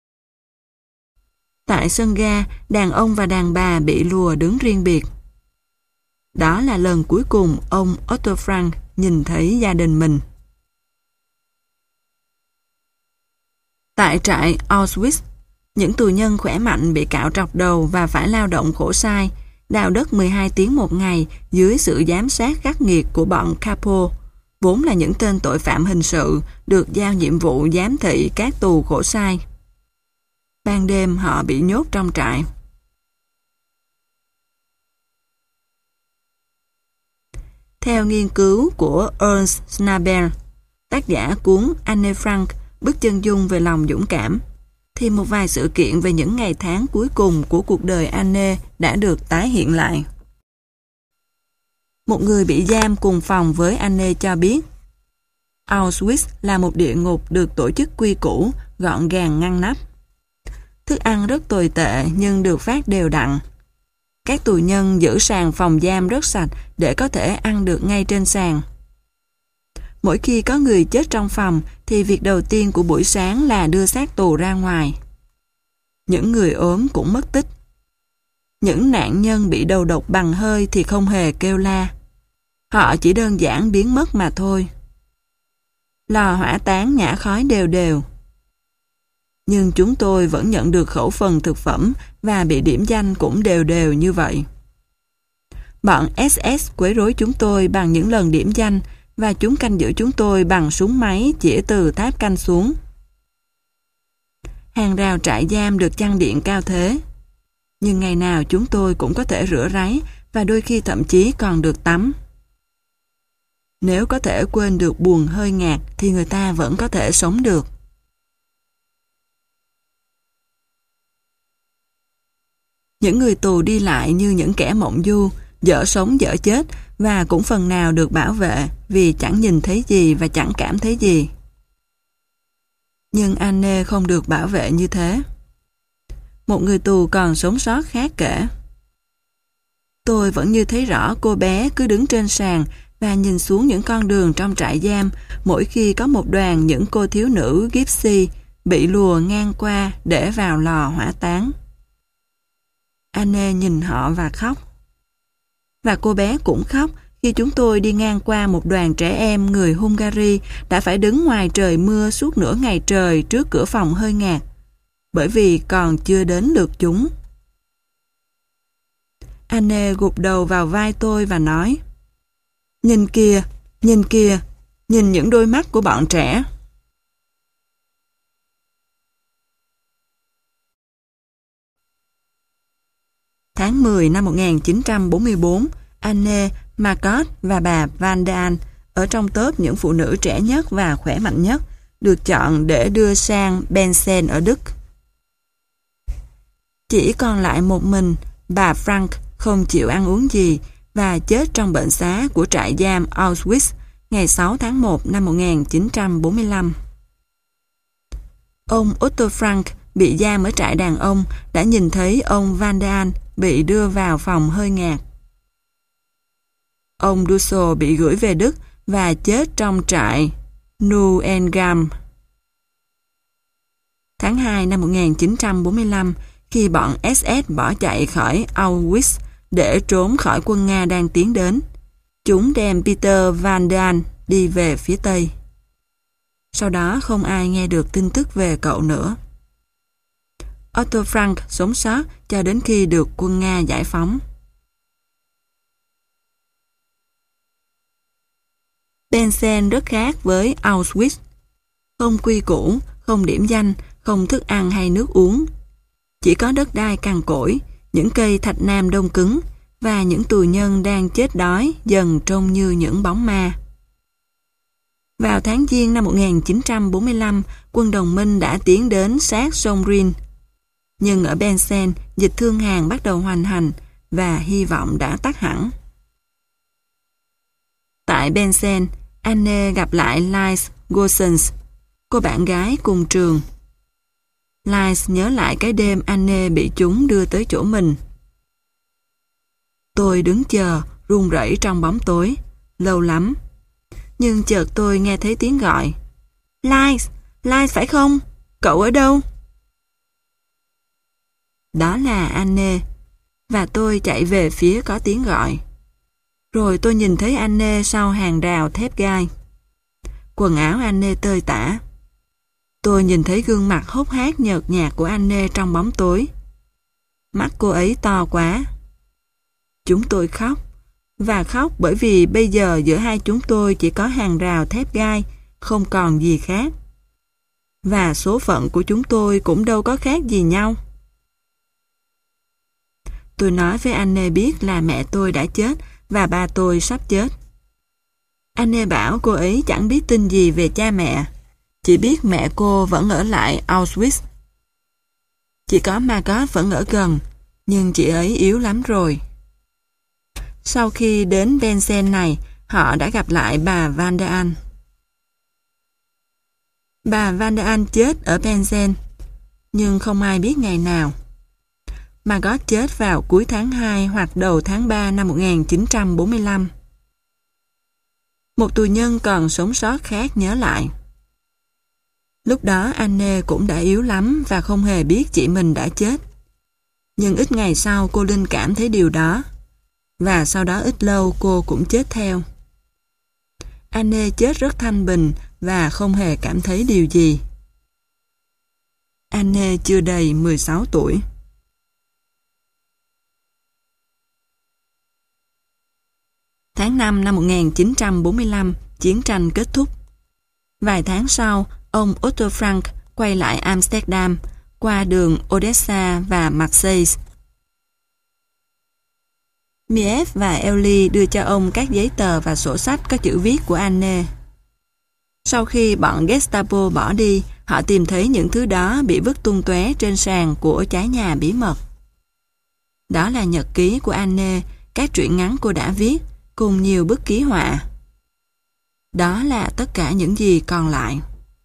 Tại sân ga, đàn ông và đàn bà bị lùa đứng riêng biệt. Đó là lần cuối cùng ông Otto Frank nhìn thấy gia đình mình. Tại trại Auschwitz, những tù nhân khỏe mạnh bị cạo trọc đầu và phải lao động khổ sai, đào đất mười hai tiếng một ngày dưới sự giám sát khắc nghiệt của bọn Capo, vốn là những tên tội phạm hình sự được giao nhiệm vụ giám thị các tù khổ sai. Ban đêm họ bị nhốt trong trại. Theo nghiên cứu của Ernst Schnabel, tác giả cuốn Anne Frank, bức chân dung về lòng dũng cảm, thì một vài sự kiện về những ngày tháng cuối cùng của cuộc đời Anne đã được tái hiện lại. Một người bị giam cùng phòng với Anne cho biết, Auschwitz là một địa ngục được tổ chức quy củ, gọn gàng ngăn nắp. Thức ăn rất tồi tệ nhưng được phát đều đặn. Các tù nhân giữ sàn phòng giam rất sạch để có thể ăn được ngay trên sàn. Mỗi khi có người chết trong phòng thì việc đầu tiên của buổi sáng là đưa xác tù ra ngoài. Những người ốm cũng mất tích. Những nạn nhân bị đầu độc bằng hơi thì không hề kêu la. Họ chỉ đơn giản biến mất mà thôi. Lò hỏa táng nhả khói đều đều. Nhưng chúng tôi vẫn nhận được khẩu phần thực phẩm và bị điểm danh cũng đều đều như vậy. Bọn ét ét quấy rối chúng tôi bằng những lần điểm danh và chúng canh giữ chúng tôi bằng súng máy chĩa từ tháp canh xuống. Hàng rào trại giam được chăng điện cao thế. Nhưng ngày nào chúng tôi cũng có thể rửa ráy và đôi khi thậm chí còn được tắm. Nếu có thể quên được buồn hơi ngạt thì người ta vẫn có thể sống được. Những người tù đi lại như những kẻ mộng du, dở sống dở chết và cũng phần nào được bảo vệ vì chẳng nhìn thấy gì và chẳng cảm thấy gì. Nhưng Anne không được bảo vệ như thế. Một người tù còn sống sót khác kể. Tôi vẫn như thấy rõ cô bé cứ đứng trên sàn và nhìn xuống những con đường trong trại giam mỗi khi có một đoàn những cô thiếu nữ gypsy bị lùa ngang qua để vào lò hỏa táng. Anne nhìn họ và khóc. Và cô bé cũng khóc khi chúng tôi đi ngang qua một đoàn trẻ em người Hungary đã phải đứng ngoài trời mưa suốt nửa ngày trời trước cửa phòng hơi ngạt, bởi vì còn chưa đến lượt chúng. Anne gục đầu vào vai tôi và nói: Nhìn kìa, nhìn kìa, nhìn những đôi mắt của bọn trẻ. Tháng mười năm một nghìn chín trăm bốn mươi bốn, Anne, Margot và bà Van Daan ở trong top những phụ nữ trẻ nhất và khỏe mạnh nhất được chọn để đưa sang Bensen ở Đức. Chỉ còn lại một mình, bà Frank không chịu ăn uống gì và chết trong bệnh xá của trại giam Auschwitz ngày sáu tháng một năm một nghìn chín trăm bốn mươi lăm. Ông Otto Frank bị giam ở trại đàn ông đã nhìn thấy ông Van Daan bị đưa vào phòng hơi ngạt. Ông Dussel bị gửi về Đức và chết trong trại Neuengamme. Tháng hai năm một nghìn chín trăm bốn mươi lăm, khi bọn ét ét bỏ chạy khỏi Auschwitz để trốn khỏi quân Nga đang tiến đến, chúng đem Peter Van Daan đi về phía Tây. Sau đó không ai nghe được tin tức về cậu nữa. Otto Frank sống sót cho đến khi được quân Nga giải phóng. Bensen rất khác với Auschwitz. Không quy củ, không điểm danh, không thức ăn hay nước uống. Chỉ có đất đai cằn cỗi, những cây thạch nam đông cứng và những tù nhân đang chết đói dần trông như những bóng ma. Vào tháng Giêng năm một nghìn chín trăm bốn mươi lăm, quân đồng minh đã tiến đến sát sông Rin. Nhưng ở Bensen, dịch thương hàn bắt đầu hoành hành và hy vọng đã tắt hẳn. Tại Bensen, Anne gặp lại Lise Gosens, cô bạn gái cùng trường. Lise nhớ lại cái đêm Anne bị chúng đưa tới chỗ mình. Tôi đứng chờ, run rẩy trong bóng tối, lâu lắm. Nhưng chợt tôi nghe thấy tiếng gọi. Lise, Lise phải không? Cậu ở đâu? Đó là Anne, và tôi chạy về phía có tiếng gọi. Rồi tôi nhìn thấy Anne sau hàng rào thép gai. Quần áo Anne tơi tả. Tôi nhìn thấy gương mặt hốc hác nhợt nhạt của Anne trong bóng tối. Mắt cô ấy to quá. Chúng tôi khóc, và khóc bởi vì bây giờ giữa hai chúng tôi chỉ có hàng rào thép gai, không còn gì khác. Và số phận của chúng tôi cũng đâu có khác gì nhau. Tôi nói với Anne biết là mẹ tôi đã chết và ba tôi sắp chết. Anne bảo cô ấy chẳng biết tin gì về cha mẹ, chỉ biết mẹ cô vẫn ở lại Auschwitz. Chỉ có Margot vẫn ở gần, nhưng chị ấy yếu lắm rồi. Sau khi đến Bensen này, họ đã gặp lại bà Van Daan. Bà Van Daan chết ở Bensen, nhưng không ai biết ngày nào. Margot chết vào cuối tháng hai hoặc đầu tháng ba năm một nghìn chín trăm bốn mươi lăm. Một tù nhân còn sống sót khác nhớ lại. Lúc đó Anne cũng đã yếu lắm và không hề biết chị mình đã chết. Nhưng ít ngày sau cô linh cảm thấy điều đó. Và sau đó ít lâu cô cũng chết theo. Anne chết rất thanh bình và không hề cảm thấy điều gì. Anne chưa đầy mười sáu tuổi. Tháng năm năm một nghìn chín trăm bốn mươi lăm, chiến tranh kết thúc. Vài tháng sau, ông Otto Frank quay lại Amsterdam qua đường Odessa và Marseille. Mief và Ellie đưa cho ông các giấy tờ và sổ sách có chữ viết của Anne. Sau khi bọn Gestapo bỏ đi, họ tìm thấy những thứ đó bị vứt tung tóe trên sàn của trái nhà bí mật. Đó là nhật ký của Anne, các truyện ngắn cô đã viết, cùng nhiều bức ký họa. Đó là tất cả những gì còn lại.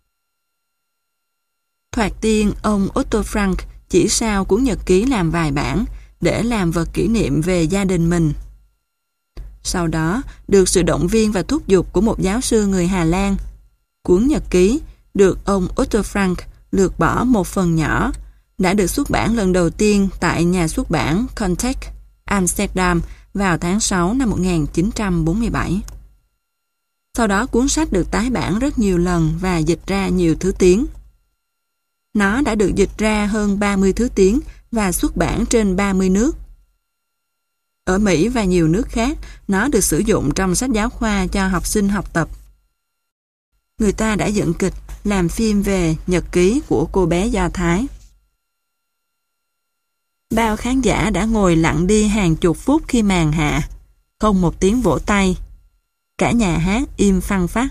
Thoạt tiên, ông Otto Frank chỉ sao cuốn nhật ký làm vài bản để làm vật kỷ niệm về gia đình mình. Sau đó, được sự động viên và thúc giục của một giáo sư người Hà Lan, cuốn nhật ký được ông Otto Frank lược bỏ một phần nhỏ, đã được xuất bản lần đầu tiên tại nhà xuất bản Contact, Amsterdam vào tháng sáu năm một nghìn chín trăm bốn mươi bảy. Sau đó cuốn sách được tái bản rất nhiều lần và dịch ra nhiều thứ tiếng. Nó đã được dịch ra hơn ba mươi thứ tiếng và xuất bản trên ba mươi nước. Ở Mỹ và nhiều nước khác, nó được sử dụng trong sách giáo khoa cho học sinh học tập. Người ta đã dựng kịch, làm phim về nhật ký của cô bé Do Thái. Bao khán giả đã ngồi lặng đi hàng chục phút khi màn hạ, không một tiếng vỗ tay. Cả nhà hát im phăng phắc.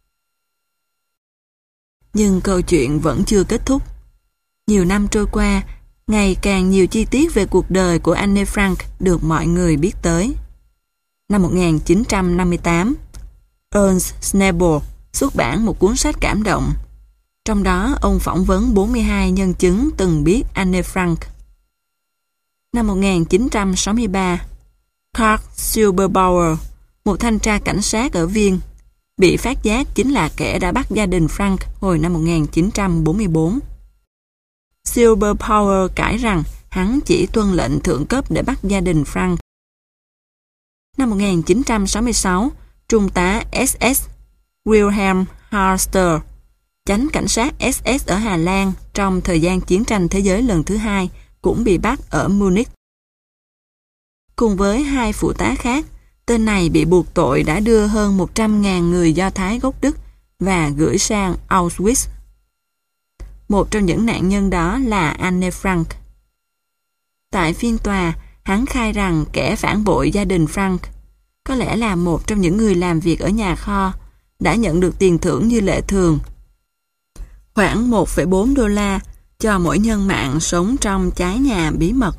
Nhưng câu chuyện vẫn chưa kết thúc. Nhiều năm trôi qua, ngày càng nhiều chi tiết về cuộc đời của Anne Frank được mọi người biết tới. Năm một nghìn chín trăm năm mươi tám, Ernst Schnabel xuất bản một cuốn sách cảm động. Trong đó, ông phỏng vấn bốn mươi hai nhân chứng từng biết Anne Frank. Năm một nghìn chín trăm sáu mươi ba, Karl Silberbauer, một thanh tra cảnh sát ở Viên, bị phát giác chính là kẻ đã bắt gia đình Frank hồi năm một nghìn chín trăm bốn mươi tư. Silberbauer cãi rằng hắn chỉ tuân lệnh thượng cấp để bắt gia đình Frank. Năm một nghìn chín trăm sáu mươi sáu, Trung tá ét ét Wilhelm Harster, chánh cảnh sát ét ét ở Hà Lan trong thời gian chiến tranh thế giới lần thứ hai, cũng bị bắt ở Munich. Cùng với hai phụ tá khác, tên này bị buộc tội đã đưa hơn một trăm nghìn người Do Thái gốc Đức và gửi sang Auschwitz. Một trong những nạn nhân đó là Anne Frank. Tại phiên tòa, hắn khai rằng kẻ phản bội gia đình Frank, có lẽ là một trong những người làm việc ở nhà kho, đã nhận được tiền thưởng như lệ thường, khoảng một phẩy bốn đô la cho mỗi nhân mạng sống trong trái nhà bí mật.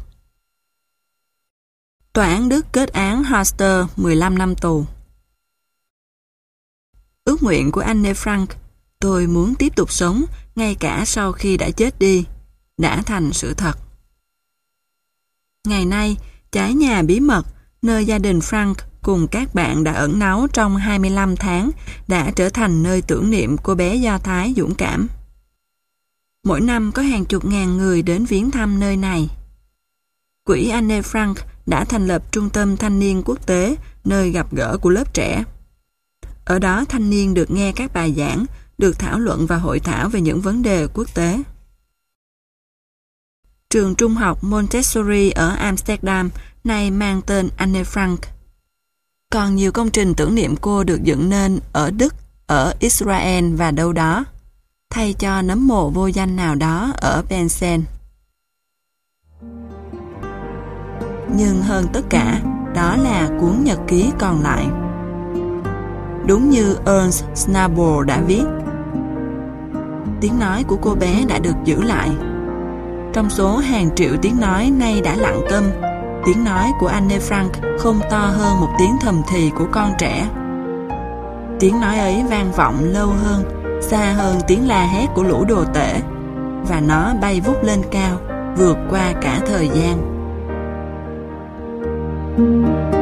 Tòa án Đức kết án Harster mười lăm năm tù. Ước nguyện của Anne Frank, tôi muốn tiếp tục sống ngay cả sau khi đã chết đi, đã thành sự thật. Ngày nay, trái nhà bí mật, nơi gia đình Frank cùng các bạn đã ẩn náu trong hai mươi lăm tháng, đã trở thành nơi tưởng niệm cô bé Do Thái dũng cảm. Mỗi năm có hàng chục ngàn người đến viếng thăm nơi này. Quỹ Anne Frank đã thành lập Trung tâm Thanh niên Quốc tế, nơi gặp gỡ của lớp trẻ. Ở đó thanh niên được nghe các bài giảng, được thảo luận và hội thảo về những vấn đề quốc tế. Trường trung học Montessori ở Amsterdam nay mang tên Anne Frank. Còn nhiều công trình tưởng niệm cô được dựng nên ở Đức, ở Israel và đâu đó, thay cho nấm mồ vô danh nào đó ở Pensen. Nhưng hơn tất cả, đó là cuốn nhật ký còn lại. Đúng như Ernst Schnabel đã viết, tiếng nói của cô bé đã được giữ lại. Trong số hàng triệu tiếng nói nay đã lặng câm, tiếng nói của Anne Frank không to hơn một tiếng thầm thì của con trẻ. Tiếng nói ấy vang vọng lâu hơn, xa hơn tiếng la hét của lũ đồ tể, và nó bay vút lên cao, vượt qua cả thời gian.